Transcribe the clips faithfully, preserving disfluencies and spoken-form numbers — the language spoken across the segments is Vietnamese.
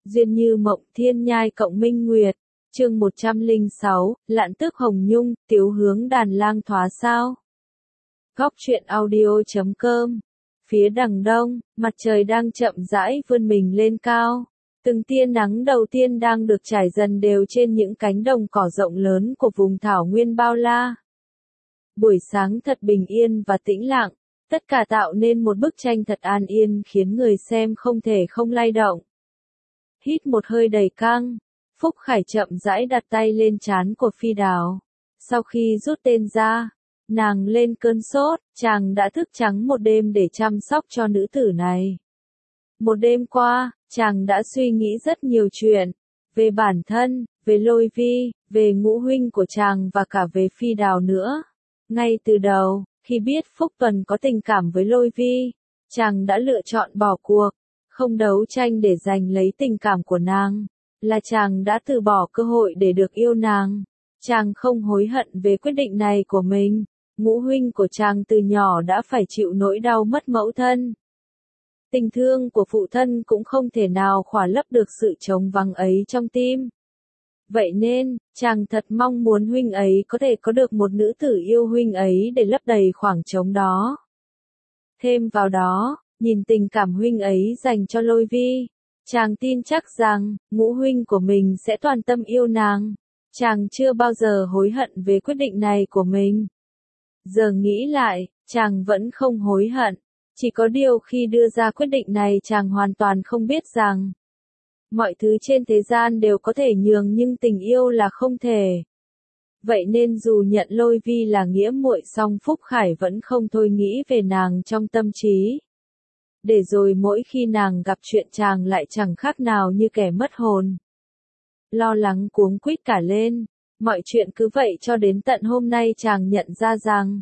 Duyên như mộng thiên nhai cộng minh nguyệt. Chương một trăm lẻ sáu, Lạn tước hồng nhung, tiếu hướng đàn lang thoá sao. Góc truyện audio chấm com. Phía đằng đông, mặt trời đang chậm rãi vươn mình lên cao. Từng tia nắng đầu tiên đang được trải dần đều trên những cánh đồng cỏ rộng lớn của vùng thảo nguyên bao la. Buổi sáng thật bình yên và tĩnh lặng, tất cả tạo nên một bức tranh thật an yên khiến người xem không thể không lay động. Hít một hơi đầy căng, Phúc Khải chậm rãi đặt tay lên trán của Phi Đào. Sau khi rút tên ra, nàng lên cơn sốt, chàng đã thức trắng một đêm để chăm sóc cho nữ tử này. Một đêm qua, chàng đã suy nghĩ rất nhiều chuyện, về bản thân, về Lôi Vi, về ngũ huynh của chàng và cả về Phi Đào nữa. Ngay từ đầu, khi biết Phúc Tuần có tình cảm với Lôi Vi, chàng đã lựa chọn bỏ cuộc, không đấu tranh để giành lấy tình cảm của nàng, là chàng đã từ bỏ cơ hội để được yêu nàng. Chàng không hối hận về quyết định này của mình. Ngũ huynh của chàng từ nhỏ đã phải chịu nỗi đau mất mẫu thân. Tình thương của phụ thân cũng không thể nào khỏa lấp được sự trống vắng ấy trong tim. Vậy nên, chàng thật mong muốn huynh ấy có thể có được một nữ tử yêu huynh ấy để lấp đầy khoảng trống đó. Thêm vào đó, nhìn tình cảm huynh ấy dành cho Lôi Vi, chàng tin chắc rằng, ngũ huynh của mình sẽ toàn tâm yêu nàng. Chàng chưa bao giờ hối hận về quyết định này của mình. Giờ nghĩ lại, chàng vẫn không hối hận. Chỉ có điều khi đưa ra quyết định này chàng hoàn toàn không biết rằng, mọi thứ trên thế gian đều có thể nhường nhưng tình yêu là không thể. Vậy nên dù nhận Lôi Vi là nghĩa muội song Phúc Khải vẫn không thôi nghĩ về nàng trong tâm trí. Để rồi mỗi khi nàng gặp chuyện chàng lại chẳng khác nào như kẻ mất hồn. Lo lắng cuống quýt cả lên, mọi chuyện cứ vậy cho đến tận hôm nay chàng nhận ra rằng,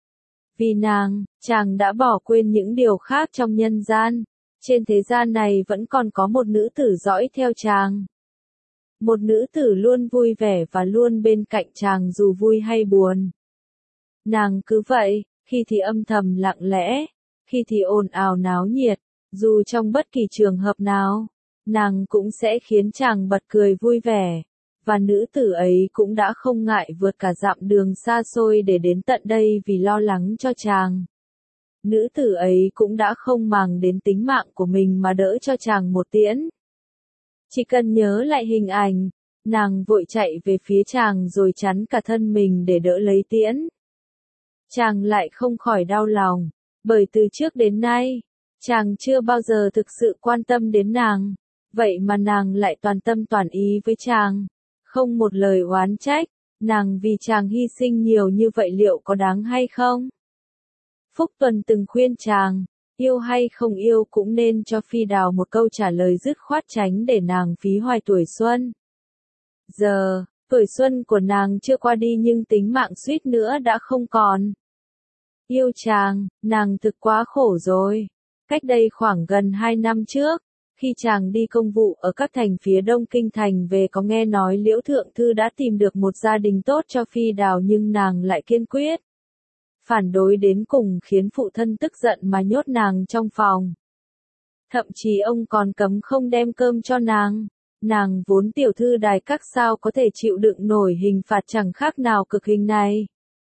vì nàng, chàng đã bỏ quên những điều khác trong nhân gian. Trên thế gian này vẫn còn có một nữ tử dõi theo chàng. Một nữ tử luôn vui vẻ và luôn bên cạnh chàng dù vui hay buồn. Nàng cứ vậy, khi thì âm thầm lặng lẽ, khi thì ồn ào náo nhiệt, dù trong bất kỳ trường hợp nào, nàng cũng sẽ khiến chàng bật cười vui vẻ. Và nữ tử ấy cũng đã không ngại vượt cả dặm đường xa xôi để đến tận đây vì lo lắng cho chàng. Nữ tử ấy cũng đã không màng đến tính mạng của mình mà đỡ cho chàng một tiễn. Chỉ cần nhớ lại hình ảnh, nàng vội chạy về phía chàng rồi chắn cả thân mình để đỡ lấy tiễn. Chàng lại không khỏi đau lòng, bởi từ trước đến nay, chàng chưa bao giờ thực sự quan tâm đến nàng, vậy mà nàng lại toàn tâm toàn ý với chàng. Không một lời oán trách, nàng vì chàng hy sinh nhiều như vậy liệu có đáng hay không? Phúc Tuần từng khuyên chàng, yêu hay không yêu cũng nên cho Phi Đào một câu trả lời dứt khoát tránh để nàng phí hoài tuổi xuân. Giờ, tuổi xuân của nàng chưa qua đi nhưng tính mạng suýt nữa đã không còn. Yêu chàng, nàng thực quá khổ rồi. Cách đây khoảng gần hai năm trước, khi chàng đi công vụ ở các thành phía đông kinh thành về có nghe nói Liễu Thượng Thư đã tìm được một gia đình tốt cho Phi Đào nhưng nàng lại kiên quyết. Phản đối đến cùng khiến phụ thân tức giận mà nhốt nàng trong phòng. Thậm chí ông còn cấm không đem cơm cho nàng. Nàng vốn tiểu thư đài các sao có thể chịu đựng nổi hình phạt chẳng khác nào cực hình này.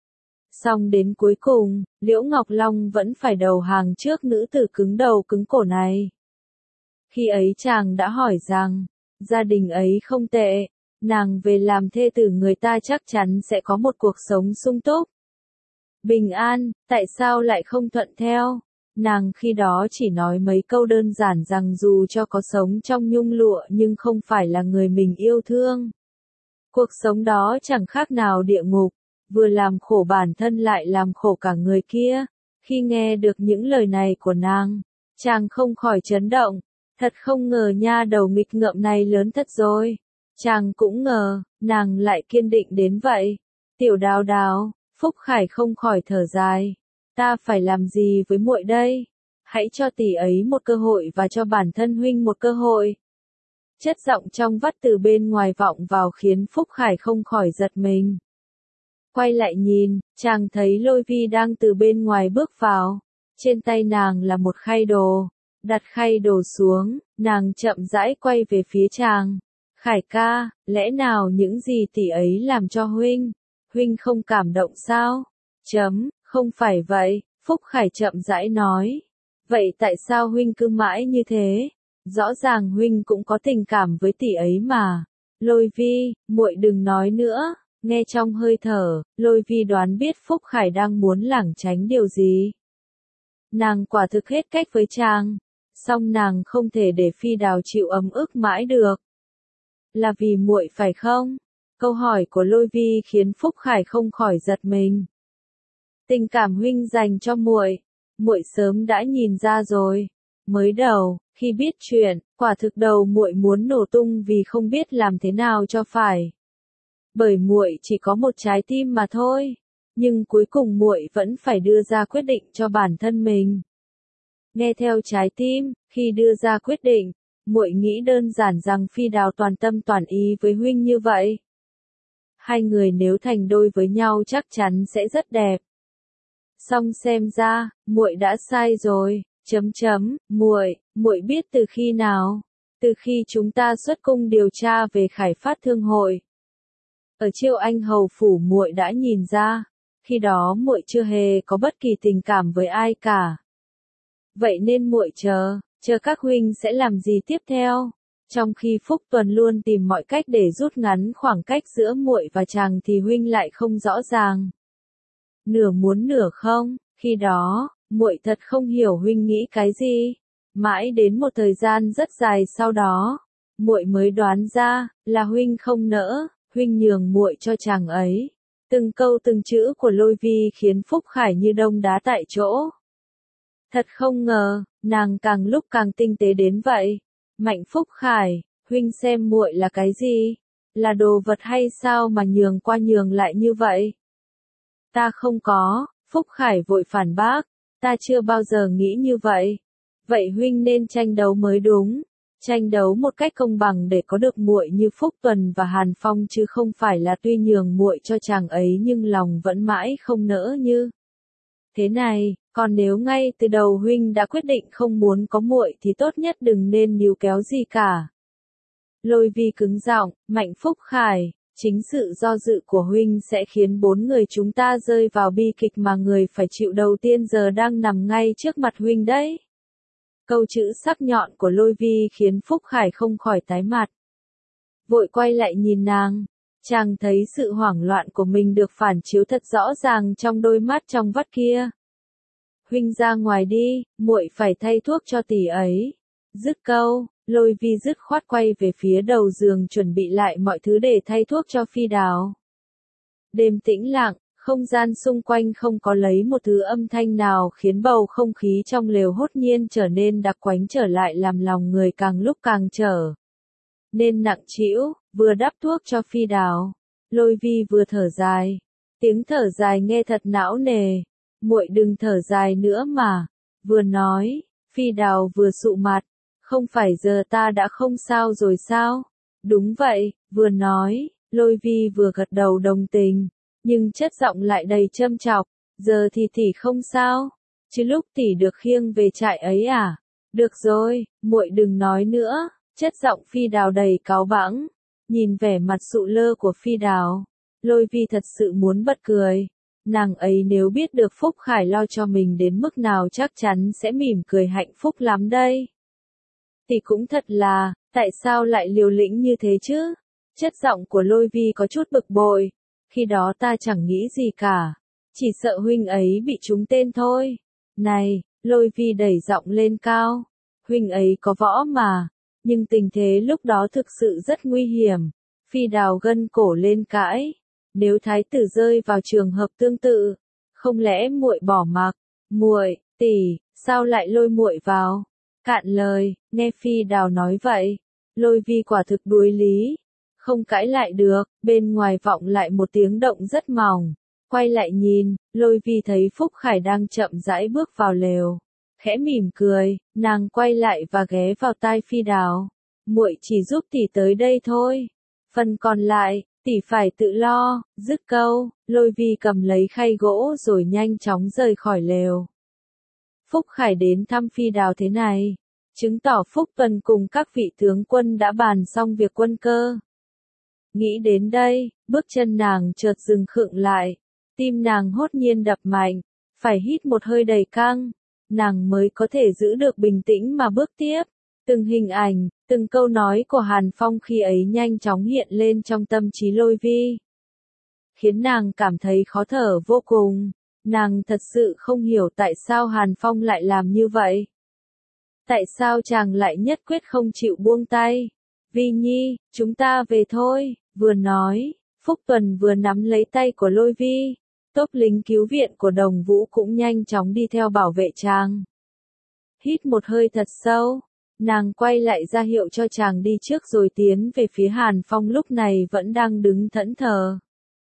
Xong đến cuối cùng, Liễu Ngọc Long vẫn phải đầu hàng trước nữ tử cứng đầu cứng cổ này. Khi ấy chàng đã hỏi rằng, gia đình ấy không tệ, nàng về làm thê tử người ta chắc chắn sẽ có một cuộc sống sung túc. Bình an, tại sao lại không thuận theo? Nàng khi đó chỉ nói mấy câu đơn giản rằng dù cho có sống trong nhung lụa nhưng không phải là người mình yêu thương. Cuộc sống đó chẳng khác nào địa ngục, vừa làm khổ bản thân lại làm khổ cả người kia. Khi nghe được những lời này của nàng, chàng không khỏi chấn động. Thật không ngờ nha đầu nghịch ngợm này lớn thật rồi. Chàng cũng ngờ, nàng lại kiên định đến vậy. Tiểu Đào Đào, Phúc Khải không khỏi thở dài. Ta phải làm gì với muội đây? Hãy cho tỷ ấy một cơ hội và cho bản thân huynh một cơ hội. Chất giọng trong vắt từ bên ngoài vọng vào khiến Phúc Khải không khỏi giật mình. Quay lại nhìn, chàng thấy Lôi Vi đang từ bên ngoài bước vào. Trên tay nàng là một khay đồ. Đặt khay đồ xuống, nàng chậm rãi quay về phía chàng. Khải ca, lẽ nào những gì tỷ ấy làm cho huynh, huynh không cảm động sao? Chấm, không phải vậy, Phúc Khải chậm rãi nói. Vậy tại sao huynh cứ mãi như thế? Rõ ràng huynh cũng có tình cảm với tỷ ấy mà. Lôi Vi, muội đừng nói nữa. Nghe trong hơi thở, Lôi Vi đoán biết Phúc Khải đang muốn lảng tránh điều gì. Nàng quả thực hết cách với chàng, song nàng không thể để Phi Đào chịu ấm ức mãi được. Là vì muội phải không? Câu hỏi của Lôi Vi khiến Phúc Khải không khỏi giật mình. Tình cảm huynh dành cho muội, muội sớm đã nhìn ra rồi. Mới đầu, khi biết chuyện, quả thực đầu muội muốn nổ tung vì không biết làm thế nào cho phải. Bởi muội chỉ có một trái tim mà thôi, nhưng cuối cùng muội vẫn phải đưa ra quyết định cho bản thân mình. Nghe theo trái tim, khi đưa ra quyết định, muội nghĩ đơn giản rằng Phi Đào toàn tâm toàn ý với huynh như vậy. Hai người nếu thành đôi với nhau chắc chắn sẽ rất đẹp. Song xem ra, muội đã sai rồi. Chấm chấm, muội, muội biết từ khi nào? Từ khi chúng ta xuất cung điều tra về Khải Phát Thương hội. Ở Chiêu Anh hầu phủ muội đã nhìn ra, khi đó muội chưa hề có bất kỳ tình cảm với ai cả. Vậy nên muội chờ, chờ các huynh sẽ làm gì tiếp theo? Trong khi Phúc Tuần luôn tìm mọi cách để rút ngắn khoảng cách giữa muội và chàng thì huynh lại không rõ ràng. Nửa muốn nửa không, khi đó, muội thật không hiểu huynh nghĩ cái gì. Mãi đến một thời gian rất dài sau đó, muội mới đoán ra là huynh không nỡ, huynh nhường muội cho chàng ấy. Từng câu từng chữ của Lôi Vi khiến Phúc Khải như đông đá tại chỗ. Thật không ngờ, nàng càng lúc càng tinh tế đến vậy. Mạnh Phúc Khải, huynh xem muội là cái gì? Là đồ vật hay sao mà nhường qua nhường lại như vậy? Ta không có, Phúc Khải vội phản bác, ta chưa bao giờ nghĩ như vậy. Vậy huynh nên tranh đấu mới đúng, tranh đấu một cách công bằng để có được muội như Phúc Tuần và Hàn Phong chứ không phải là tuy nhường muội cho chàng ấy nhưng lòng vẫn mãi không nỡ như. Thế này, còn nếu ngay từ đầu huynh đã quyết định không muốn có muội thì tốt nhất đừng nên níu kéo gì cả. Lôi Vi cứng giọng, Mạnh Phúc Khải, chính sự do dự của huynh sẽ khiến bốn người chúng ta rơi vào bi kịch mà người phải chịu đầu tiên giờ đang nằm ngay trước mặt huynh đấy. Câu chữ sắc nhọn của Lôi Vi khiến Phúc Khải không khỏi tái mặt. Vội quay lại nhìn nàng, chàng thấy sự hoảng loạn của mình được phản chiếu thật rõ ràng trong đôi mắt trong vắt kia. Huynh ra ngoài đi, muội phải thay thuốc cho tỷ ấy. Dứt câu, Lôi Vi dứt khoát quay về phía đầu giường chuẩn bị lại mọi thứ để thay thuốc cho Phi Đào. Đêm tĩnh lặng, không gian xung quanh không có lấy một thứ âm thanh nào khiến bầu không khí trong lều hốt nhiên trở nên đặc quánh trở lại làm lòng người càng lúc càng trở nên nặng trĩu. Vừa đắp thuốc cho Phi Đào, Lôi Vi vừa thở dài. Tiếng thở dài nghe thật não nề. Muội đừng thở dài nữa mà. Vừa nói, Phi Đào vừa sụ mặt. Không phải giờ ta đã không sao rồi sao? Đúng vậy, vừa nói, Lôi Vi vừa gật đầu đồng tình, nhưng chất giọng lại đầy châm chọc. Giờ thì tỷ không sao, chứ lúc tỷ được khiêng về trại ấy à? Được rồi, muội đừng nói nữa. Chất giọng Phi Đào đầy cáu bẳng. Nhìn vẻ mặt sụ lơ của Phi Đào, Lôi Vi thật sự muốn bật cười. Nàng ấy nếu biết được Phúc Khải lo cho mình đến mức nào chắc chắn sẽ mỉm cười hạnh phúc lắm đây. Thì cũng thật là, tại sao lại liều lĩnh như thế chứ? Chất giọng của Lôi Vi có chút bực bội. Khi đó ta chẳng nghĩ gì cả. Chỉ sợ huynh ấy bị trúng tên thôi. Này, Lôi Vi đẩy giọng lên cao. Huynh ấy có võ mà. Nhưng tình thế lúc đó thực sự rất nguy hiểm. Phi Đào gân cổ lên cãi. Nếu thái tử rơi vào trường hợp tương tự, không lẽ muội bỏ mặc? Muội, tỷ, sao lại lôi muội vào? Cạn lời, nghe Phi Đào nói vậy, Lôi Vi quả thực đuối lý, không cãi lại được. Bên ngoài vọng lại một tiếng động rất mỏng. Quay lại nhìn, Lôi Vi thấy Phúc Khải đang chậm rãi bước vào lều. Khẽ mỉm cười, nàng quay lại và ghé vào tai Phi Đào. Muội chỉ giúp tỷ tới đây thôi. Phần còn lại, tỷ phải tự lo. Dứt câu, Lôi Vi cầm lấy khay gỗ rồi nhanh chóng rời khỏi lều. Phúc Khải đến thăm Phi Đào thế này, chứng tỏ Phúc Tuần cùng các vị tướng quân đã bàn xong việc quân cơ. Nghĩ đến đây, bước chân nàng chợt dừng khựng lại, tim nàng hốt nhiên đập mạnh, phải hít một hơi đầy căng, nàng mới có thể giữ được bình tĩnh mà bước tiếp. Từng hình ảnh, từng câu nói của Hàn Phong khi ấy nhanh chóng hiện lên trong tâm trí Lôi Vi, khiến nàng cảm thấy khó thở vô cùng. Nàng thật sự không hiểu tại sao Hàn Phong lại làm như vậy. Tại sao chàng lại nhất quyết không chịu buông tay? Vi Nhi, chúng ta về thôi. Vừa nói, Phúc Tuần vừa nắm lấy tay của Lôi Vi. Tốp lính cứu viện của Đồng Vũ cũng nhanh chóng đi theo bảo vệ chàng. Hít một hơi thật sâu, nàng quay lại ra hiệu cho chàng đi trước rồi tiến về phía Hàn Phong lúc này vẫn đang đứng thẫn thờ.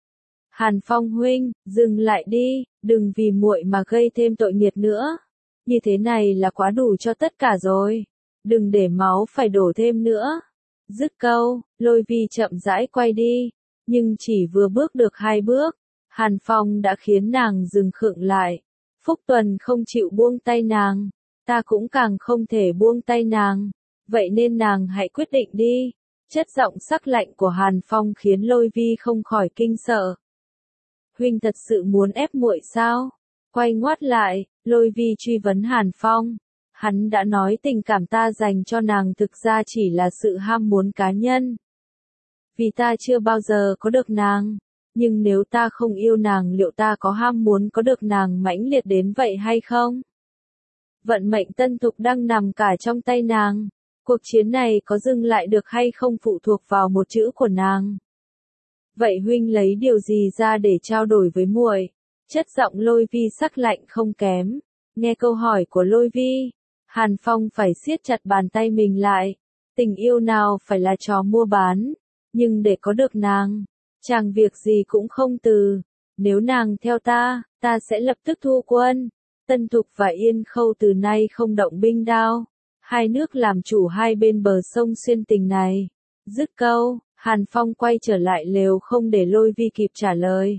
Hàn Phong huynh, dừng lại đi, đừng vì muội mà gây thêm tội nghiệp nữa. Như thế này là quá đủ cho tất cả rồi. Đừng để máu phải đổ thêm nữa. Dứt câu, Lôi Vi chậm rãi quay đi, nhưng chỉ vừa bước được hai bước, Hàn Phong đã khiến nàng dừng khựng lại. Phúc Tuần không chịu buông tay nàng, ta cũng càng không thể buông tay nàng, vậy nên nàng hãy quyết định đi. Chất giọng sắc lạnh của Hàn Phong khiến Lôi Vi không khỏi kinh sợ. Huynh thật sự muốn ép muội sao? Quay ngoắt lại, Lôi Vi truy vấn Hàn Phong. Hắn đã nói tình cảm ta dành cho nàng thực ra chỉ là sự ham muốn cá nhân. Vì ta chưa bao giờ có được nàng, nhưng nếu ta không yêu nàng liệu ta có ham muốn có được nàng mãnh liệt đến vậy hay không? Vận mệnh Tân Thục đang nằm cả trong tay nàng, cuộc chiến này có dừng lại được hay không phụ thuộc vào một chữ của nàng. Vậy huynh lấy điều gì ra để trao đổi với muội? Chất giọng Lôi Vi sắc lạnh không kém. Nghe câu hỏi của Lôi Vi, Hàn Phong phải siết chặt bàn tay mình lại. Tình yêu nào phải là trò mua bán, nhưng để có được nàng, chàng việc gì cũng không từ. Nếu nàng theo ta, ta sẽ lập tức thu quân. Tân Thục và Yên Khâu từ nay không động binh đao. Hai nước làm chủ hai bên bờ sông xuyên tình này. Dứt câu, Hàn Phong quay trở lại lều không để Lôi Vi kịp trả lời.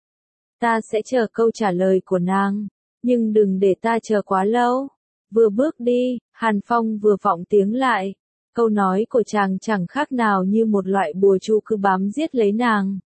Ta sẽ chờ câu trả lời của nàng, nhưng đừng để ta chờ quá lâu. Vừa bước đi, Hàn Phong vừa vọng tiếng lại. Câu nói của chàng chẳng khác nào như một loại bùa chú cứ bám giết lấy nàng.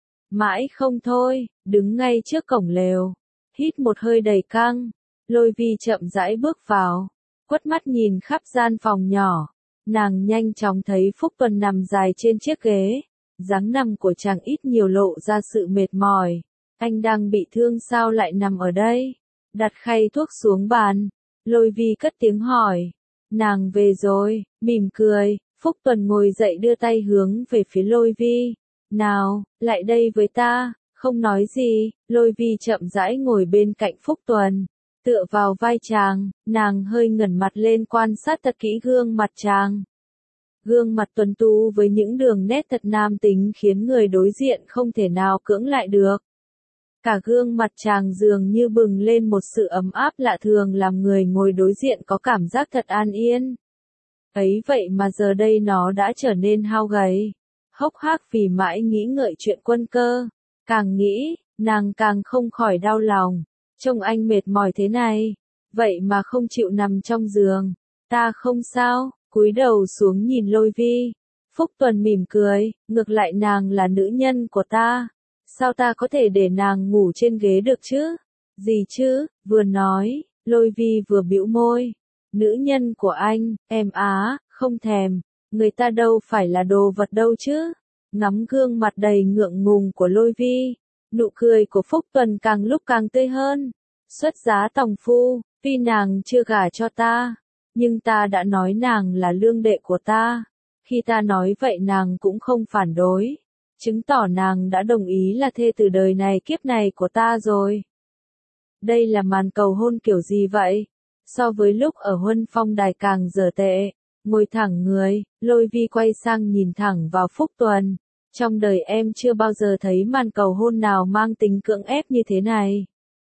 Mãi không thôi, đứng ngay trước cổng lều, hít một hơi đầy căng, Lôi Vi chậm rãi bước vào, quất mắt nhìn khắp gian phòng nhỏ. Nàng nhanh chóng thấy Phúc Tuần nằm dài trên chiếc ghế, dáng nằm của chàng ít nhiều lộ ra sự mệt mỏi. Anh đang bị thương sao lại nằm ở đây? Đặt khay thuốc xuống bàn, Lôi Vi cất tiếng hỏi. Nàng về rồi, mỉm cười, Phúc Tuần ngồi dậy đưa tay hướng về phía Lôi Vi. Nào, lại đây với ta, không nói gì, Lôi Vi chậm rãi ngồi bên cạnh Phúc Tuần. Tựa vào vai chàng, nàng hơi ngẩng mặt lên quan sát thật kỹ gương mặt chàng. Gương mặt tuấn tú với những đường nét thật nam tính khiến người đối diện không thể nào cưỡng lại được. Cả gương mặt chàng dường như bừng lên một sự ấm áp lạ thường làm người ngồi đối diện có cảm giác thật an yên. Ấy vậy mà giờ đây nó đã trở nên hao gầy, hốc hác vì mãi nghĩ ngợi chuyện quân cơ. Càng nghĩ, nàng càng không khỏi đau lòng. Trông anh mệt mỏi thế này, vậy mà không chịu nằm trong giường. Ta không sao, cúi đầu xuống nhìn Lôi Vi. Phúc Tuần mỉm cười, ngược lại nàng là nữ nhân của ta. Sao ta có thể để nàng ngủ trên ghế được chứ? Gì chứ? Vừa nói, Lôi Vi vừa bĩu môi. Nữ nhân của anh, em á, không thèm. Người ta đâu phải là đồ vật đâu chứ. Ngắm gương mặt đầy ngượng ngùng của Lôi Vi, nụ cười của Phúc Tuần càng lúc càng tươi hơn. Xuất giá tòng phu, tuy nàng chưa gả cho ta, nhưng ta đã nói nàng là lương đệ của ta. Khi ta nói vậy nàng cũng không phản đối, chứng tỏ nàng đã đồng ý là thê từ đời này kiếp này của ta rồi. Đây là màn cầu hôn kiểu gì vậy? So với lúc ở Huân Phong Đài càng dở tệ. Ngồi thẳng người, Lôi Vi quay sang nhìn thẳng vào Phúc Tuần. Trong đời em chưa bao giờ thấy màn cầu hôn nào mang tính cưỡng ép như thế này.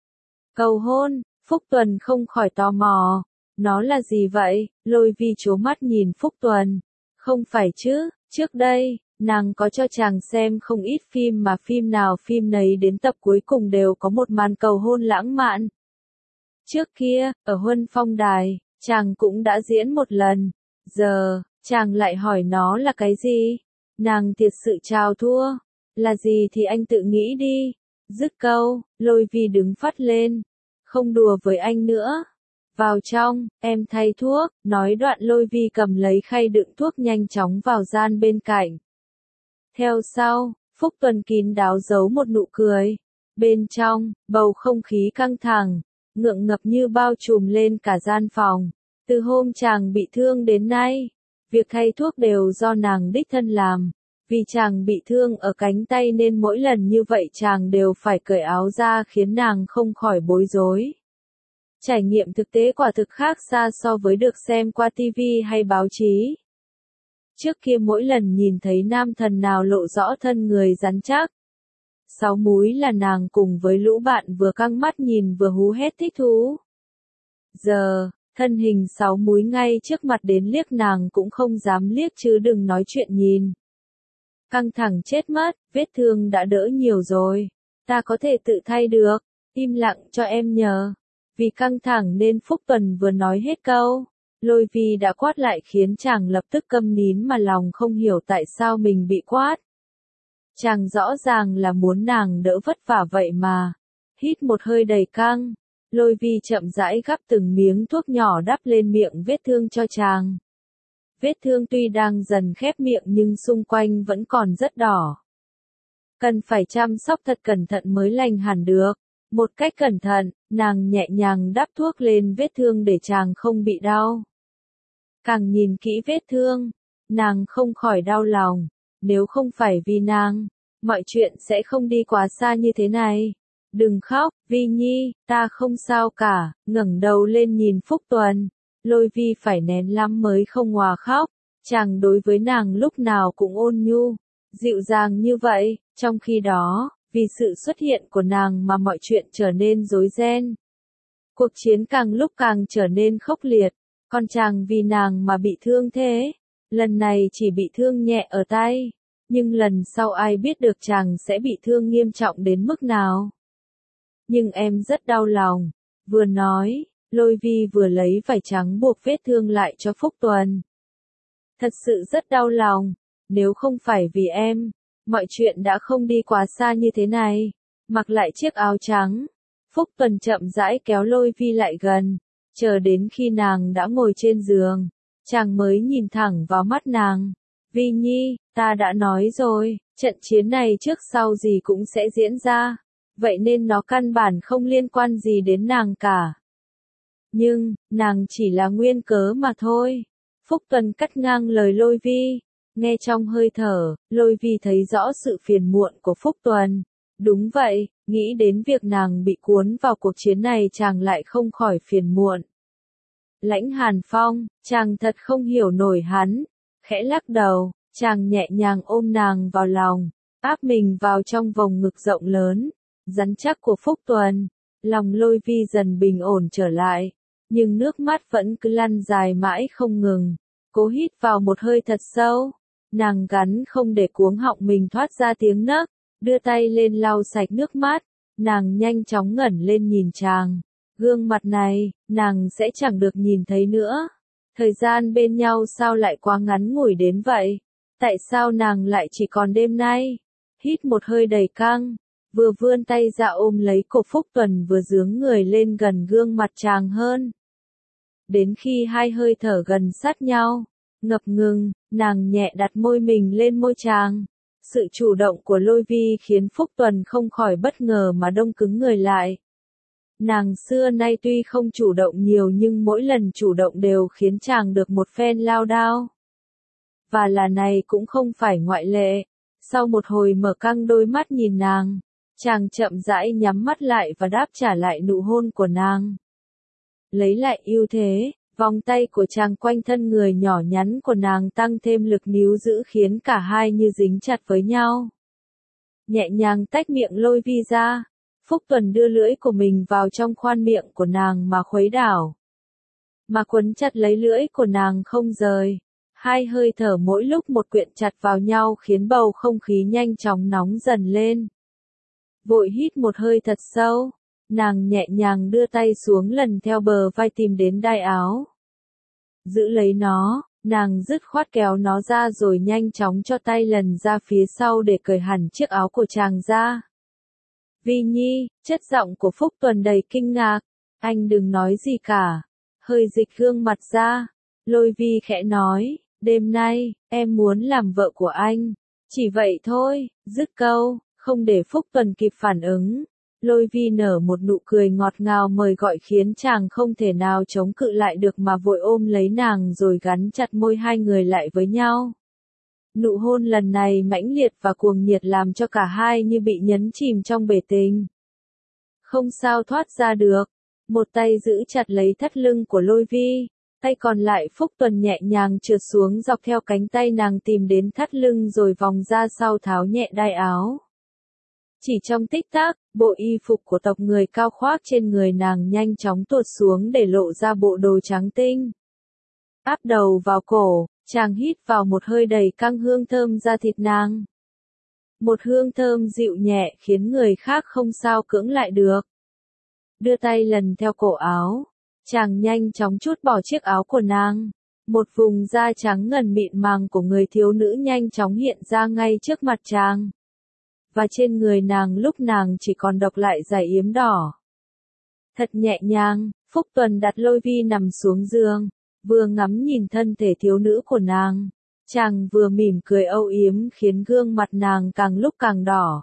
Cầu hôn, Phúc Tuần không khỏi tò mò. Nó là gì vậy? Lôi Vi trố mắt nhìn Phúc Tuần. Không phải chứ, trước đây, nàng có cho chàng xem không ít phim mà phim nào phim nấy đến tập cuối cùng đều có một màn cầu hôn lãng mạn. Trước kia, ở Huân Phong Đài, Chàng cũng đã diễn một lần. Giờ, chàng lại hỏi nó là cái gì? Nàng thiệt sự chào thua. Là gì thì anh tự nghĩ đi. Dứt câu, Lôi Vi đứng phắt lên. Không đùa với anh nữa. Vào trong, em thay thuốc, nói đoạn Lôi Vi cầm lấy khay đựng thuốc nhanh chóng vào gian bên cạnh. Theo sau, Phúc Tuần kín đáo giấu một nụ cười. Bên trong, bầu không khí căng thẳng, ngượng ngập như bao trùm lên cả gian phòng. Từ hôm chàng bị thương đến nay, việc thay thuốc đều do nàng đích thân làm. Vì chàng bị thương ở cánh tay nên mỗi lần như vậy chàng đều phải cởi áo ra khiến nàng không khỏi bối rối. Trải nghiệm thực tế quả thực khác xa so với được xem qua ti vi hay báo chí. Trước kia mỗi lần nhìn thấy nam thần nào lộ rõ thân người rắn chắc, sáu múi là nàng cùng với lũ bạn vừa căng mắt nhìn vừa hú hét thích thú. Giờ, thân hình sáu múi ngay trước mặt đến liếc nàng cũng không dám liếc chứ đừng nói chuyện nhìn. Căng thẳng chết mất, vết thương đã đỡ nhiều rồi. Ta có thể tự thay được, im lặng cho em nhờ. Vì căng thẳng nên Phúc Tuần vừa nói hết câu, Lôi Vi đã quát lại khiến chàng lập tức câm nín mà lòng không hiểu tại sao mình bị quát. Chàng rõ ràng là muốn nàng đỡ vất vả vậy mà. Hít một hơi đầy căng, Lôi Vi chậm rãi gắp từng miếng thuốc nhỏ đắp lên miệng vết thương cho chàng. Vết thương tuy đang dần khép miệng nhưng xung quanh vẫn còn rất đỏ. Cần phải chăm sóc thật cẩn thận mới lành hẳn được. Một cách cẩn thận, nàng nhẹ nhàng đắp thuốc lên vết thương để chàng không bị đau. Càng nhìn kỹ vết thương, nàng không khỏi đau lòng. Nếu không phải vì nàng, mọi chuyện sẽ không đi quá xa như thế này. Đừng khóc, Vi Nhi, ta không sao cả. Ngẩng đầu lên nhìn Phúc Tuần. Lôi Vi phải nén lắm mới không òa khóc. Chàng đối với nàng lúc nào cũng ôn nhu, dịu dàng như vậy. Trong khi đó, vì sự xuất hiện của nàng mà mọi chuyện trở nên rối ren. Cuộc chiến càng lúc càng trở nên khốc liệt. Còn chàng vì nàng mà bị thương thế. Lần này chỉ bị thương nhẹ ở tay. Nhưng lần sau ai biết được chàng sẽ bị thương nghiêm trọng đến mức nào. Nhưng em rất đau lòng. Vừa nói, Lôi Vi vừa lấy vải trắng buộc vết thương lại cho Phúc Tuần. Thật sự rất đau lòng. Nếu không phải vì em, mọi chuyện đã không đi quá xa như thế này. Mặc lại chiếc áo trắng, Phúc Tuần chậm rãi kéo Lôi Vi lại gần. Chờ đến khi nàng đã ngồi trên giường, chàng mới nhìn thẳng vào mắt nàng. Vi Nhi, ta đã nói rồi, trận chiến này trước sau gì cũng sẽ diễn ra. Vậy nên nó căn bản không liên quan gì đến nàng cả. Nhưng, nàng chỉ là nguyên cớ mà thôi. Phúc Tuần cắt ngang lời Lôi Vi. Nghe trong hơi thở, Lôi Vi thấy rõ sự phiền muộn của Phúc Tuần. Đúng vậy, nghĩ đến việc nàng bị cuốn vào cuộc chiến này chàng lại không khỏi phiền muộn. Lãnh Hàn Phong, chàng thật không hiểu nổi hắn. Khẽ lắc đầu, chàng nhẹ nhàng ôm nàng vào lòng, áp mình vào trong vòng ngực rộng lớn, rắn chắc của Phúc Tuần. Lòng Lôi Vi dần bình ổn trở lại, nhưng nước mắt vẫn cứ lăn dài mãi không ngừng. Cố hít vào một hơi thật sâu, nàng gắn không để cuống họng mình thoát ra tiếng nấc, đưa tay lên lau sạch nước mắt, nàng nhanh chóng ngẩng lên nhìn chàng. Gương mặt này, nàng sẽ chẳng được nhìn thấy nữa. Thời gian bên nhau sao lại quá ngắn ngủi đến vậy? Tại sao nàng lại chỉ còn đêm nay? Hít một hơi đầy căng, vừa vươn tay ra ôm lấy cổ Phúc Tuần vừa dướn người lên gần gương mặt chàng hơn. Đến khi hai hơi thở gần sát nhau, ngập ngừng, nàng nhẹ đặt môi mình lên môi chàng. Sự chủ động của Lôi Vi khiến Phúc Tuần không khỏi bất ngờ mà đông cứng người lại. Nàng xưa nay tuy không chủ động nhiều nhưng mỗi lần chủ động đều khiến chàng được một phen lao đao. Và là này cũng không phải ngoại lệ. Sau một hồi mở căng đôi mắt nhìn nàng, chàng chậm rãi nhắm mắt lại và đáp trả lại nụ hôn của nàng. Lấy lại ưu thế, vòng tay của chàng quanh thân người nhỏ nhắn của nàng tăng thêm lực níu giữ khiến cả hai như dính chặt với nhau. Nhẹ nhàng tách miệng Lôi Vi ra, Phúc Tuần đưa lưỡi của mình vào trong khoan miệng của nàng mà khuấy đảo. Mà quấn chặt lấy lưỡi của nàng không rời. Hai hơi thở mỗi lúc một quyện chặt vào nhau khiến bầu không khí nhanh chóng nóng dần lên. Vội hít một hơi thật sâu, nàng nhẹ nhàng đưa tay xuống lần theo bờ vai tìm đến đai áo. giữ lấy nó, nàng dứt khoát kéo nó ra rồi nhanh chóng cho tay lần ra phía sau để cởi hẳn chiếc áo của chàng ra. Vi Nhi, chất giọng của Phúc Tuần đầy kinh ngạc, anh đừng nói gì cả, hơi dịch gương mặt ra, Lôi Vi khẽ nói, đêm nay, em muốn làm vợ của anh, chỉ vậy thôi, dứt câu, không để Phúc Tuần kịp phản ứng. Lôi Vi nở một nụ cười ngọt ngào mời gọi khiến chàng không thể nào chống cự lại được mà vội ôm lấy nàng rồi gắn chặt môi hai người lại với nhau. Nụ hôn lần này mãnh liệt và cuồng nhiệt làm cho cả hai như bị nhấn chìm trong bể tình. Không sao thoát ra được, một tay giữ chặt lấy thắt lưng của Lôi Vi, tay còn lại Phúc Tuần nhẹ nhàng trượt xuống dọc theo cánh tay nàng tìm đến thắt lưng rồi vòng ra sau tháo nhẹ đai áo. Chỉ trong tích tắc, bộ y phục của tộc người cao khoác trên người nàng nhanh chóng tuột xuống để lộ ra bộ đồ trắng tinh. Áp đầu vào cổ, chàng hít vào một hơi đầy căng hương thơm da thịt nàng. Một hương thơm dịu nhẹ khiến người khác không sao cưỡng lại được. Đưa tay lần theo cổ áo, chàng nhanh chóng trút bỏ chiếc áo của nàng. Một vùng da trắng ngần mịn màng của người thiếu nữ nhanh chóng hiện ra ngay trước mặt chàng. Và trên người nàng lúc nàng chỉ còn độc lại dải yếm đỏ. Thật nhẹ nhàng, Phúc Tuần đặt Lôi Vi nằm xuống giường, vừa ngắm nhìn thân thể thiếu nữ của nàng, chàng vừa mỉm cười âu yếm khiến gương mặt nàng càng lúc càng đỏ.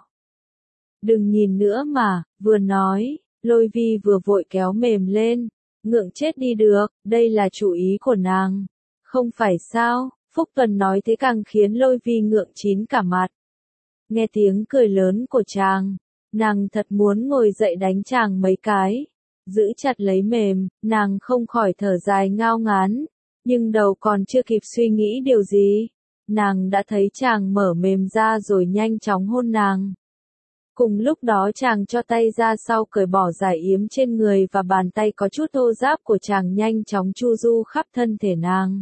Đừng nhìn nữa mà, vừa nói, Lôi Vi vừa vội kéo mềm lên, ngượng chết đi được, đây là chủ ý của nàng. Không phải sao, Phúc Tuần nói thế càng khiến Lôi Vi ngượng chín cả mặt. Nghe tiếng cười lớn của chàng, nàng thật muốn ngồi dậy đánh chàng mấy cái. Giữ chặt lấy mềm, nàng không khỏi thở dài ngao ngán, nhưng đầu còn chưa kịp suy nghĩ điều gì, nàng đã thấy chàng mở mềm ra rồi nhanh chóng hôn nàng. Cùng lúc đó chàng cho tay ra sau cởi bỏ dải yếm trên người và bàn tay có chút thô ráp của chàng nhanh chóng chu du khắp thân thể nàng.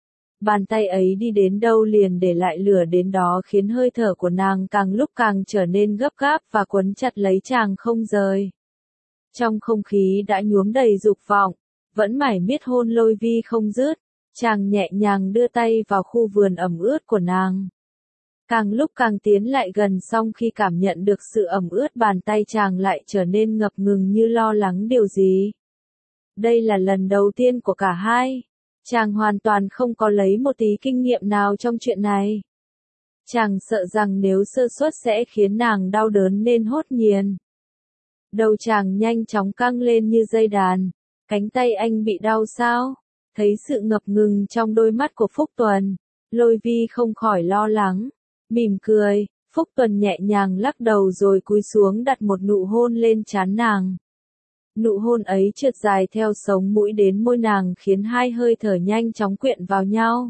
Bàn tay ấy đi đến đâu liền để lại lửa đến đó khiến hơi thở của nàng càng lúc càng trở nên gấp gáp và quấn chặt lấy chàng không rời. Trong không khí đã nhuốm đầy dục vọng, vẫn mải miết hôn Lôi Vi không dứt, chàng nhẹ nhàng đưa tay vào khu vườn ẩm ướt của nàng. Càng lúc càng tiến lại gần xong khi cảm nhận được sự ẩm ướt bàn tay chàng lại trở nên ngập ngừng như lo lắng điều gì. Đây là lần đầu tiên của cả hai. Chàng hoàn toàn không có lấy một tí kinh nghiệm nào trong chuyện này. Chàng sợ rằng nếu sơ suất sẽ khiến nàng đau đớn nên hốt nhiên. Đầu chàng nhanh chóng căng lên như dây đàn. Cánh tay anh bị đau sao? Thấy sự ngập ngừng trong đôi mắt của Phúc Tuần, Lôi Vi không khỏi lo lắng. Mỉm cười, Phúc Tuần nhẹ nhàng lắc đầu rồi cúi xuống đặt một nụ hôn lên trán nàng. Nụ hôn ấy trượt dài theo sống mũi đến môi nàng khiến hai hơi thở nhanh chóng quyện vào nhau.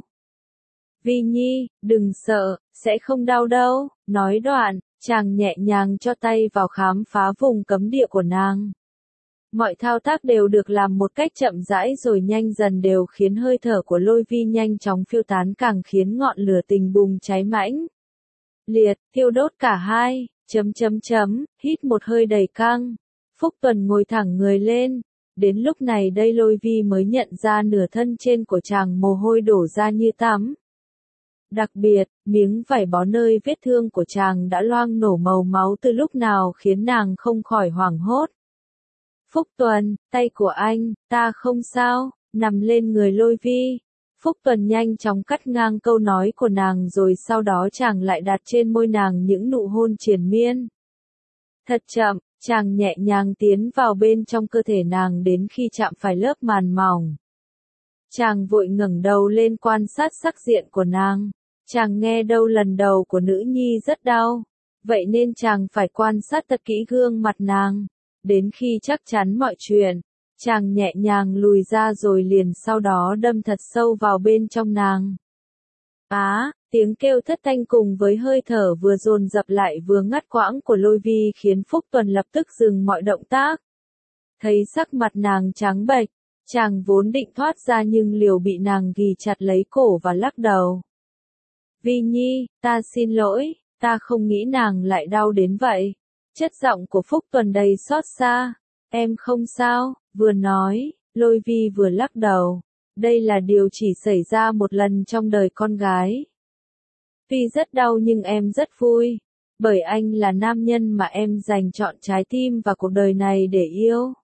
Vi Nhi, đừng sợ, sẽ không đau đâu, nói đoạn, chàng nhẹ nhàng cho tay vào khám phá vùng cấm địa của nàng. Mọi thao tác đều được làm một cách chậm rãi rồi nhanh dần đều khiến hơi thở của Lôi Vi nhanh chóng phiêu tán càng khiến ngọn lửa tình bùng cháy mãnh liệt, thiêu đốt cả hai, chấm chấm chấm, hít một hơi đầy căng. Phúc Tuần ngồi thẳng người lên, đến lúc này đây Lôi Vi mới nhận ra nửa thân trên của chàng mồ hôi đổ ra như tắm. Đặc biệt, miếng vải bó nơi vết thương của chàng đã loang nổ màu máu từ lúc nào khiến nàng không khỏi hoảng hốt. Phúc Tuần, tay của anh, ta không sao, nằm lên người Lôi Vi. Phúc Tuần nhanh chóng cắt ngang câu nói của nàng rồi sau đó chàng lại đặt trên môi nàng những nụ hôn triền miên. Thật chậm, chàng nhẹ nhàng tiến vào bên trong cơ thể nàng đến khi chạm phải lớp màn mỏng. Chàng vội ngẩng đầu lên quan sát sắc diện của nàng. Chàng nghe đâu lần đầu của nữ nhi rất đau. Vậy nên chàng phải quan sát thật kỹ gương mặt nàng. Đến khi chắc chắn mọi chuyện, chàng nhẹ nhàng lùi ra rồi liền sau đó đâm thật sâu vào bên trong nàng. Á, tiếng kêu thất thanh cùng với hơi thở vừa dồn dập lại vừa ngắt quãng của Lôi Vi khiến Phúc Tuần lập tức dừng mọi động tác. Thấy sắc mặt nàng trắng bệch, chàng vốn định thoát ra nhưng liều bị nàng ghì chặt lấy cổ và lắc đầu. Vi Nhi, ta xin lỗi, ta không nghĩ nàng lại đau đến vậy. Chất giọng của Phúc Tuần đầy xót xa. Em không sao, vừa nói, Lôi Vi vừa lắc đầu. Đây là điều chỉ xảy ra một lần trong đời con gái. Tuy rất đau nhưng em rất vui, bởi anh là nam nhân mà em dành trọn trái tim và cuộc đời này để yêu.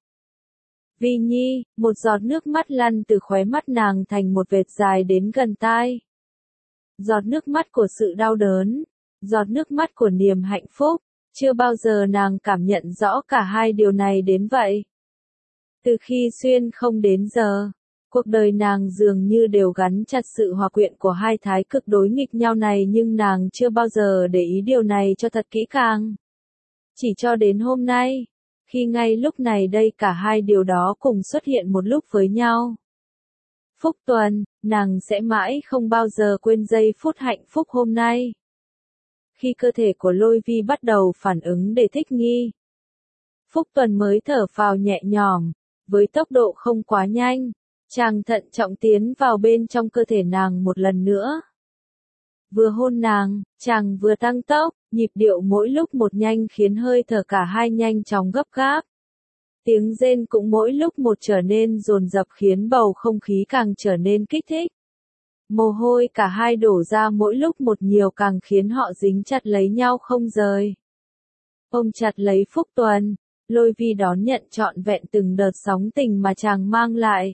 Vi Nhi, một giọt nước mắt lăn từ khóe mắt nàng thành một vệt dài đến gần tai. Giọt nước mắt của sự đau đớn, giọt nước mắt của niềm hạnh phúc, chưa bao giờ nàng cảm nhận rõ cả hai điều này đến vậy. Từ khi xuyên không đến giờ, cuộc đời nàng dường như đều gắn chặt sự hòa quyện của hai thái cực đối nghịch nhau này, nhưng nàng chưa bao giờ để ý điều này cho thật kỹ càng. Chỉ cho đến hôm nay, khi ngay lúc này đây cả hai điều đó cùng xuất hiện một lúc với nhau. Phúc Tuần, nàng sẽ mãi không bao giờ quên giây phút hạnh phúc hôm nay. Khi cơ thể của Lôi Vi bắt đầu phản ứng để thích nghi, Phúc Tuần mới thở phào nhẹ nhõm, với tốc độ không quá nhanh, chàng thận trọng tiến vào bên trong cơ thể nàng một lần nữa. Vừa hôn nàng, chàng vừa tăng tốc, nhịp điệu mỗi lúc một nhanh khiến hơi thở cả hai nhanh chóng gấp gáp. Tiếng rên cũng mỗi lúc một trở nên dồn dập khiến bầu không khí càng trở nên kích thích. Mồ hôi cả hai đổ ra mỗi lúc một nhiều càng khiến họ dính chặt lấy nhau không rời. Ôm chặt lấy Phúc Tuần, Lôi Vi đón nhận trọn vẹn từng đợt sóng tình mà chàng mang lại.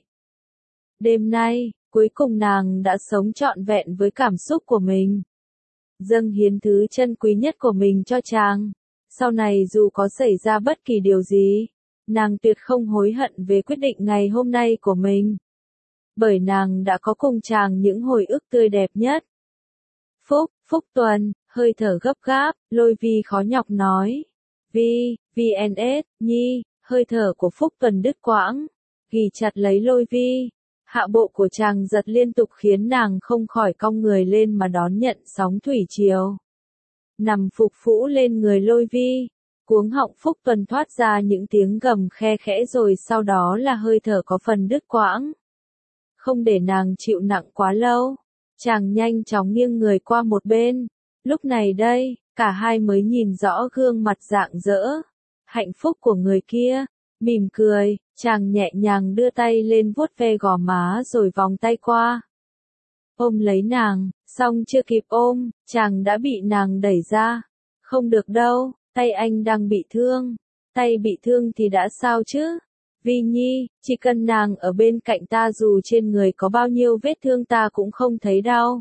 Đêm nay, cuối cùng nàng đã sống trọn vẹn với cảm xúc của mình. Dâng hiến thứ chân quý nhất của mình cho chàng. Sau này dù có xảy ra bất kỳ điều gì, nàng tuyệt không hối hận về quyết định ngày hôm nay của mình. Bởi nàng đã có cùng chàng những hồi ức tươi đẹp nhất. Phúc, Phúc Tuần, hơi thở gấp gáp, Lôi Vi khó nhọc nói. Vi, vê en ét, Nhi, hơi thở của Phúc Tuần đứt quãng, ghì chặt lấy Lôi Vi. Hạ bộ của chàng giật liên tục khiến nàng không khỏi cong người lên mà đón nhận sóng thủy triều. Nằm phục phũ lên người Lôi Vi, cuống họng Phúc Tuần thoát ra những tiếng gầm khe khẽ rồi sau đó là hơi thở có phần đứt quãng. Không để nàng chịu nặng quá lâu, chàng nhanh chóng nghiêng người qua một bên. Lúc này đây, cả hai mới nhìn rõ gương mặt rạng rỡ, hạnh phúc của người kia. Mỉm cười, chàng nhẹ nhàng đưa tay lên vuốt ve gò má rồi vòng tay qua. Ôm lấy nàng, xong chưa kịp ôm, chàng đã bị nàng đẩy ra. Không được đâu, tay anh đang bị thương. Tay bị thương thì đã sao chứ? Vi Nhi, chỉ cần nàng ở bên cạnh ta dù trên người có bao nhiêu vết thương ta cũng không thấy đau.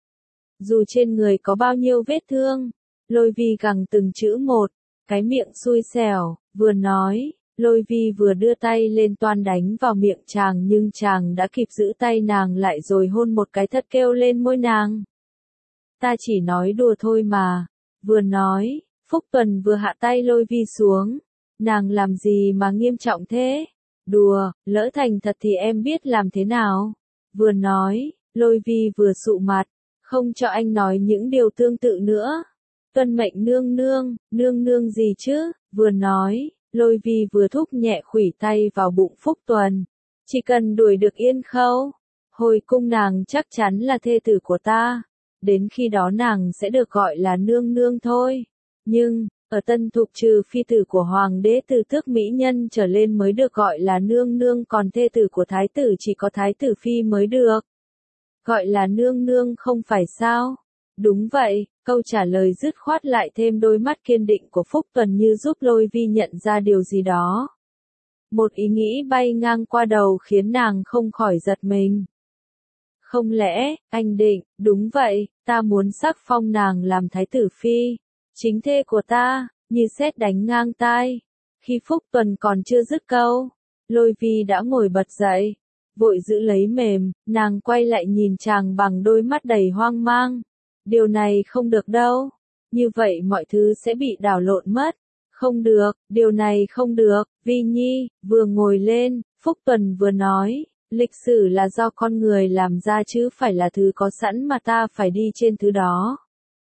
Dù trên người có bao nhiêu vết thương, Lôi Vi gằn từng chữ một, cái miệng xui xẻo, vừa nói. Lôi Vi vừa đưa tay lên toan đánh vào miệng chàng nhưng chàng đã kịp giữ tay nàng lại rồi hôn một cái thật kêu lên môi nàng. Ta chỉ nói đùa thôi mà. Vừa nói, Phúc Tuần vừa hạ tay Lôi Vi xuống. Nàng làm gì mà nghiêm trọng thế? Đùa, lỡ thành thật thì em biết làm thế nào? Vừa nói, Lôi Vi vừa sụ mặt, không cho anh nói những điều tương tự nữa. Tuân mệnh nương nương, nương nương gì chứ? Vừa nói. Lôi Vi vừa thúc nhẹ khuỷu tay vào bụng Phúc Tuần. Chỉ cần đuổi được Yên Khâu, hồi cung nàng chắc chắn là thê tử của ta. Đến khi đó nàng sẽ được gọi là nương nương thôi. Nhưng, ở Tân Thục trừ phi tử của hoàng đế từ tước mỹ nhân trở lên mới được gọi là nương nương, còn thê tử của thái tử chỉ có thái tử phi mới được gọi là nương nương, không phải sao? Đúng vậy, câu trả lời dứt khoát lại thêm đôi mắt kiên định của Phúc Tuần như giúp Lôi Vi nhận ra điều gì đó. Một ý nghĩ bay ngang qua đầu khiến nàng không khỏi giật mình. Không lẽ, anh định, đúng vậy, ta muốn sắc phong nàng làm thái tử phi, chính thê của ta, như sét đánh ngang tai. Khi Phúc Tuần còn chưa dứt câu, Lôi Vi đã ngồi bật dậy, vội giữ lấy mềm, nàng quay lại nhìn chàng bằng đôi mắt đầy hoang mang. Điều này không được đâu. Như vậy mọi thứ sẽ bị đảo lộn mất. Không được, điều này không được. Vi Nhi, vừa ngồi lên, Phúc Tuần vừa nói, lịch sử là do con người làm ra chứ phải là thứ có sẵn mà ta phải đi trên thứ đó.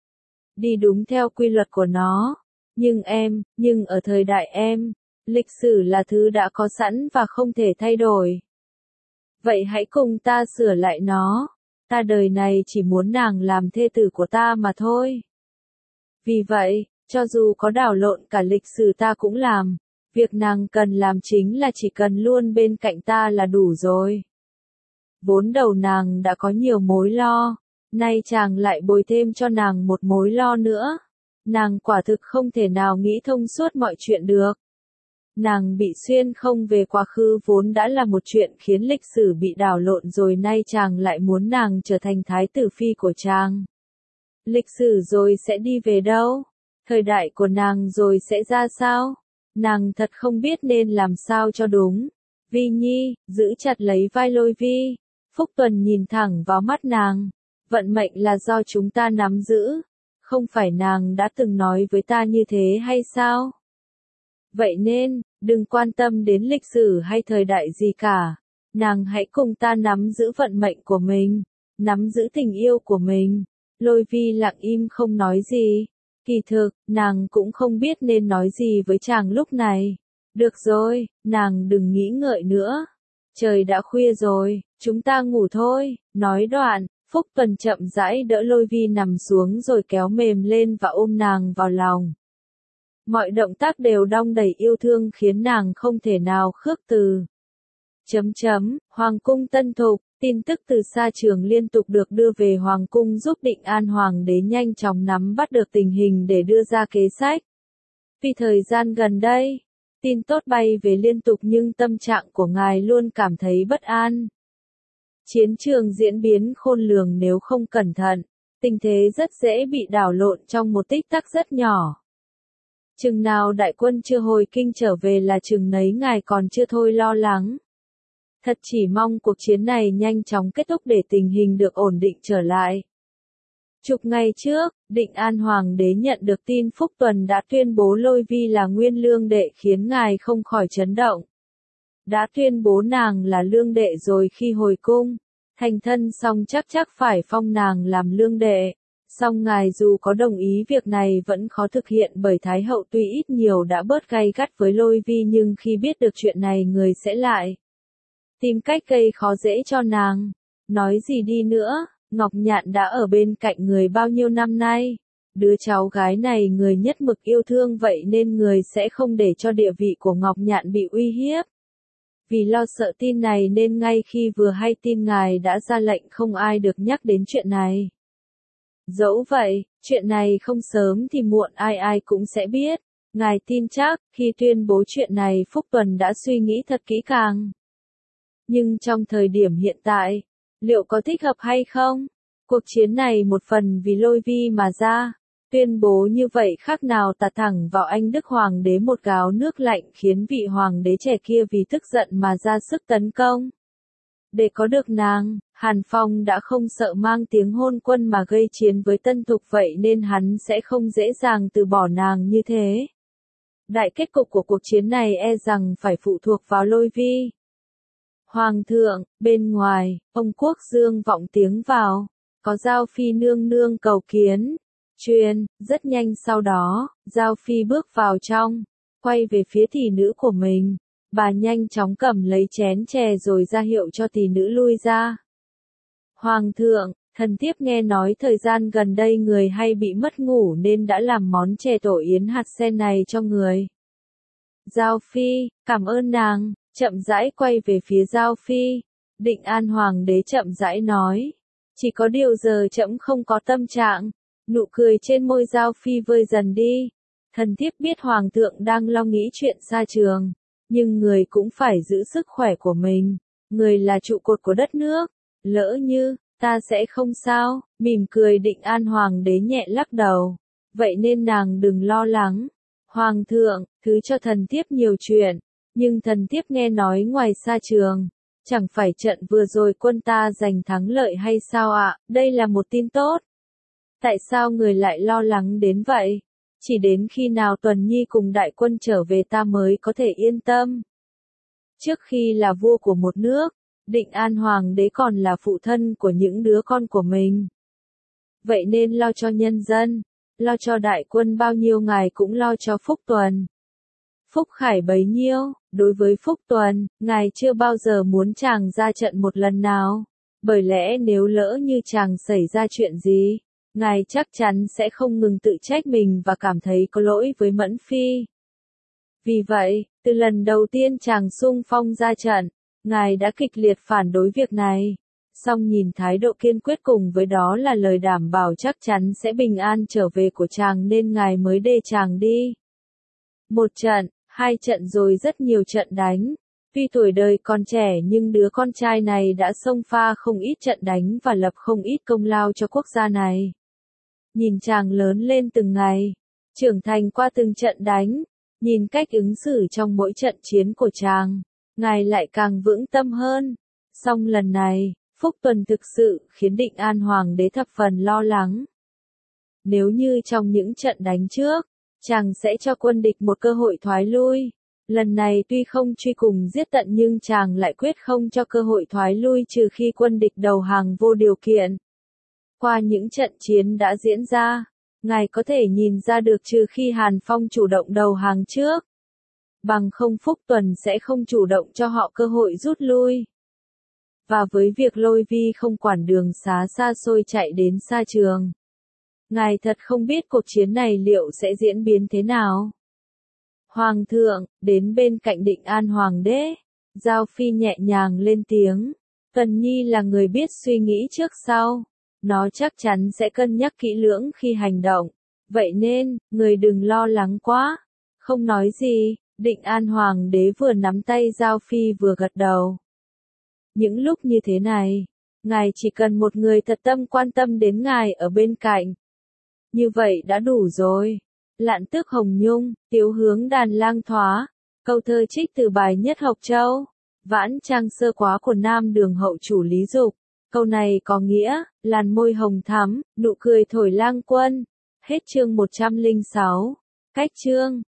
Đi đúng theo quy luật của nó. Nhưng em, nhưng ở thời đại em, lịch sử là thứ đã có sẵn và không thể thay đổi. Vậy hãy cùng ta sửa lại nó. Ta đời này chỉ muốn nàng làm thê tử của ta mà thôi. Vì vậy, cho dù có đảo lộn cả lịch sử ta cũng làm. Việc nàng cần làm chính là chỉ cần luôn bên cạnh ta là đủ rồi. Vốn đầu nàng đã có nhiều mối lo, nay chàng lại bồi thêm cho nàng một mối lo nữa. Nàng quả thực không thể nào nghĩ thông suốt mọi chuyện được. Nàng bị xuyên không về quá khứ vốn đã là một chuyện khiến lịch sử bị đảo lộn rồi, nay chàng lại muốn nàng trở thành thái tử phi của chàng. Lịch sử rồi sẽ đi về đâu? Thời đại của nàng rồi sẽ ra sao? Nàng thật không biết nên làm sao cho đúng. Vi Nhi, giữ chặt lấy vai Lôi Vi. Phúc Tuần nhìn thẳng vào mắt nàng. Vận mệnh là do chúng ta nắm giữ. Không phải nàng đã từng nói với ta như thế hay sao? Vậy nên, đừng quan tâm đến lịch sử hay thời đại gì cả. Nàng hãy cùng ta nắm giữ vận mệnh của mình. Nắm giữ tình yêu của mình. Lôi Vi lặng im không nói gì. Kỳ thực, nàng cũng không biết nên nói gì với chàng lúc này. Được rồi, nàng đừng nghĩ ngợi nữa. Trời đã khuya rồi, chúng ta ngủ thôi. Nói đoạn, Phúc Tuần chậm rãi đỡ Lôi Vi nằm xuống rồi kéo mềm lên và ôm nàng vào lòng. Mọi động tác đều đong đầy yêu thương khiến nàng không thể nào khước từ. Chấm chấm, Hoàng cung Tân Thục, tin tức từ xa trường liên tục được đưa về Hoàng cung giúp Định An Hoàng đế nhanh chóng nắm bắt được tình hình để đưa ra kế sách. Vì thời gian gần đây, tin tốt bay về liên tục nhưng tâm trạng của ngài luôn cảm thấy bất an. Chiến trường diễn biến khôn lường nếu không cẩn thận, tình thế rất dễ bị đảo lộn trong một tích tắc rất nhỏ. Chừng nào đại quân chưa hồi kinh trở về là chừng nấy ngài còn chưa thôi lo lắng. Thật chỉ mong cuộc chiến này nhanh chóng kết thúc để tình hình được ổn định trở lại. Chục ngày trước, Định An Hoàng đế nhận được tin Phúc Tuần đã tuyên bố Lôi Vi là nguyên lương đệ khiến ngài không khỏi chấn động. Đã tuyên bố nàng là lương đệ rồi khi hồi cung, thành thân xong chắc chắc phải phong nàng làm lương đệ. Song ngài dù có đồng ý việc này vẫn khó thực hiện bởi Thái hậu tuy ít nhiều đã bớt gay gắt với Lôi Vi nhưng khi biết được chuyện này người sẽ lại tìm cách gây khó dễ cho nàng. Nói gì đi nữa, Ngọc Nhạn đã ở bên cạnh người bao nhiêu năm nay. Đứa cháu gái này người nhất mực yêu thương vậy nên người sẽ không để cho địa vị của Ngọc Nhạn bị uy hiếp. Vì lo sợ tin này nên ngay khi vừa hay tin ngài đã ra lệnh không ai được nhắc đến chuyện này. Dẫu vậy, chuyện này không sớm thì muộn ai ai cũng sẽ biết. Ngài tin chắc, khi tuyên bố chuyện này Phúc Tuần đã suy nghĩ thật kỹ càng. Nhưng trong thời điểm hiện tại, liệu có thích hợp hay không? Cuộc chiến này một phần vì Lôi Vi mà ra. Tuyên bố như vậy khác nào tạt thẳng vào anh Đức Hoàng đế một gáo nước lạnh khiến vị Hoàng đế trẻ kia vì tức giận mà ra sức tấn công. Để có được nàng, Hàn Phong đã không sợ mang tiếng hôn quân mà gây chiến với Tân Thục vậy nên hắn sẽ không dễ dàng từ bỏ nàng như thế. Đại kết cục của cuộc chiến này e rằng phải phụ thuộc vào Lôi Vi. Hoàng thượng, bên ngoài, ông Quốc Dương vọng tiếng vào, có Giao Phi nương nương cầu kiến. Truyền, rất nhanh sau đó, Giao Phi bước vào trong, quay về phía tỷ nữ của mình. Bà nhanh chóng cầm lấy chén chè rồi ra hiệu cho tỷ nữ lui ra. Hoàng thượng, thần thiếp nghe nói thời gian gần đây người hay bị mất ngủ nên đã làm món chè tổ yến hạt sen này cho người. Giao Phi, cảm ơn nàng, chậm rãi quay về phía Giao Phi. Định An Hoàng đế chậm rãi nói. Chỉ có điều giờ trẫm không có tâm trạng. Nụ cười trên môi Giao Phi vơi dần đi. Thần thiếp biết Hoàng thượng đang lo nghĩ chuyện xa trường. Nhưng người cũng phải giữ sức khỏe của mình. Người là trụ cột của đất nước. Lỡ như, ta sẽ không sao. Mỉm cười Định An Hoàng đế nhẹ lắc đầu. Vậy nên nàng đừng lo lắng. Hoàng thượng, thứ cho thần thiếp nhiều chuyện. Nhưng thần thiếp nghe nói ngoài xa trường. Chẳng phải trận vừa rồi quân ta giành thắng lợi hay sao ạ? Đây là một tin tốt. Tại sao người lại lo lắng đến vậy? Chỉ đến khi nào Tuần Nhi cùng đại quân trở về ta mới có thể yên tâm. Trước khi là vua của một nước, Định An Hoàng đế còn là phụ thân của những đứa con của mình. Vậy nên lo cho nhân dân, lo cho đại quân bao nhiêu ngài cũng lo cho Phúc Tuần. Phúc Khải bấy nhiêu, đối với Phúc Tuần, ngài chưa bao giờ muốn chàng ra trận một lần nào. Bởi lẽ nếu lỡ như chàng xảy ra chuyện gì, ngài chắc chắn sẽ không ngừng tự trách mình và cảm thấy có lỗi với Mẫn Phi. Vì vậy, từ lần đầu tiên chàng xung phong ra trận, ngài đã kịch liệt phản đối việc này. Song nhìn thái độ kiên quyết cùng với đó là lời đảm bảo chắc chắn sẽ bình an trở về của chàng nên ngài mới để chàng đi. Một trận, hai trận rồi rất nhiều trận đánh. Tuy tuổi đời còn trẻ nhưng đứa con trai này đã xông pha không ít trận đánh và lập không ít công lao cho quốc gia này. Nhìn chàng lớn lên từng ngày, trưởng thành qua từng trận đánh, nhìn cách ứng xử trong mỗi trận chiến của chàng, ngài lại càng vững tâm hơn. Song lần này, Phúc Tuần thực sự khiến Định An Hoàng đế thập phần lo lắng. Nếu như trong những trận đánh trước, chàng sẽ cho quân địch một cơ hội thoái lui. Lần này tuy không truy cùng giết tận nhưng chàng lại quyết không cho cơ hội thoái lui trừ khi quân địch đầu hàng vô điều kiện. Qua những trận chiến đã diễn ra, ngài có thể nhìn ra được trừ khi Hàn Phong chủ động đầu hàng trước. Bằng không Phúc Tuần sẽ không chủ động cho họ cơ hội rút lui. Và với việc Lôi Vi không quản đường xá xa xôi chạy đến xa trường, ngài thật không biết cuộc chiến này liệu sẽ diễn biến thế nào. Hoàng thượng, đến bên cạnh Định An Hoàng đế, Giao Phi nhẹ nhàng lên tiếng, Cần Nhi là người biết suy nghĩ trước sau, nó chắc chắn sẽ cân nhắc kỹ lưỡng khi hành động, vậy nên, người đừng lo lắng quá. Không nói gì, Định An Hoàng đế vừa nắm tay Giao Phi vừa gật đầu. Những lúc như thế này, ngài chỉ cần một người thật tâm quan tâm đến ngài ở bên cạnh. Như vậy đã đủ rồi. Lạn Tước Hồng Nhung, Tiếu Hướng Đàn Lang Thoá. Câu thơ trích từ bài Nhất Học Châu. Vãn trang sơ quá của Nam Đường hậu chủ Lý Dục. Câu này có nghĩa, làn môi hồng thắm, nụ cười thổi lang quân. Hết chương một trăm lẻ sáu. Cách chương.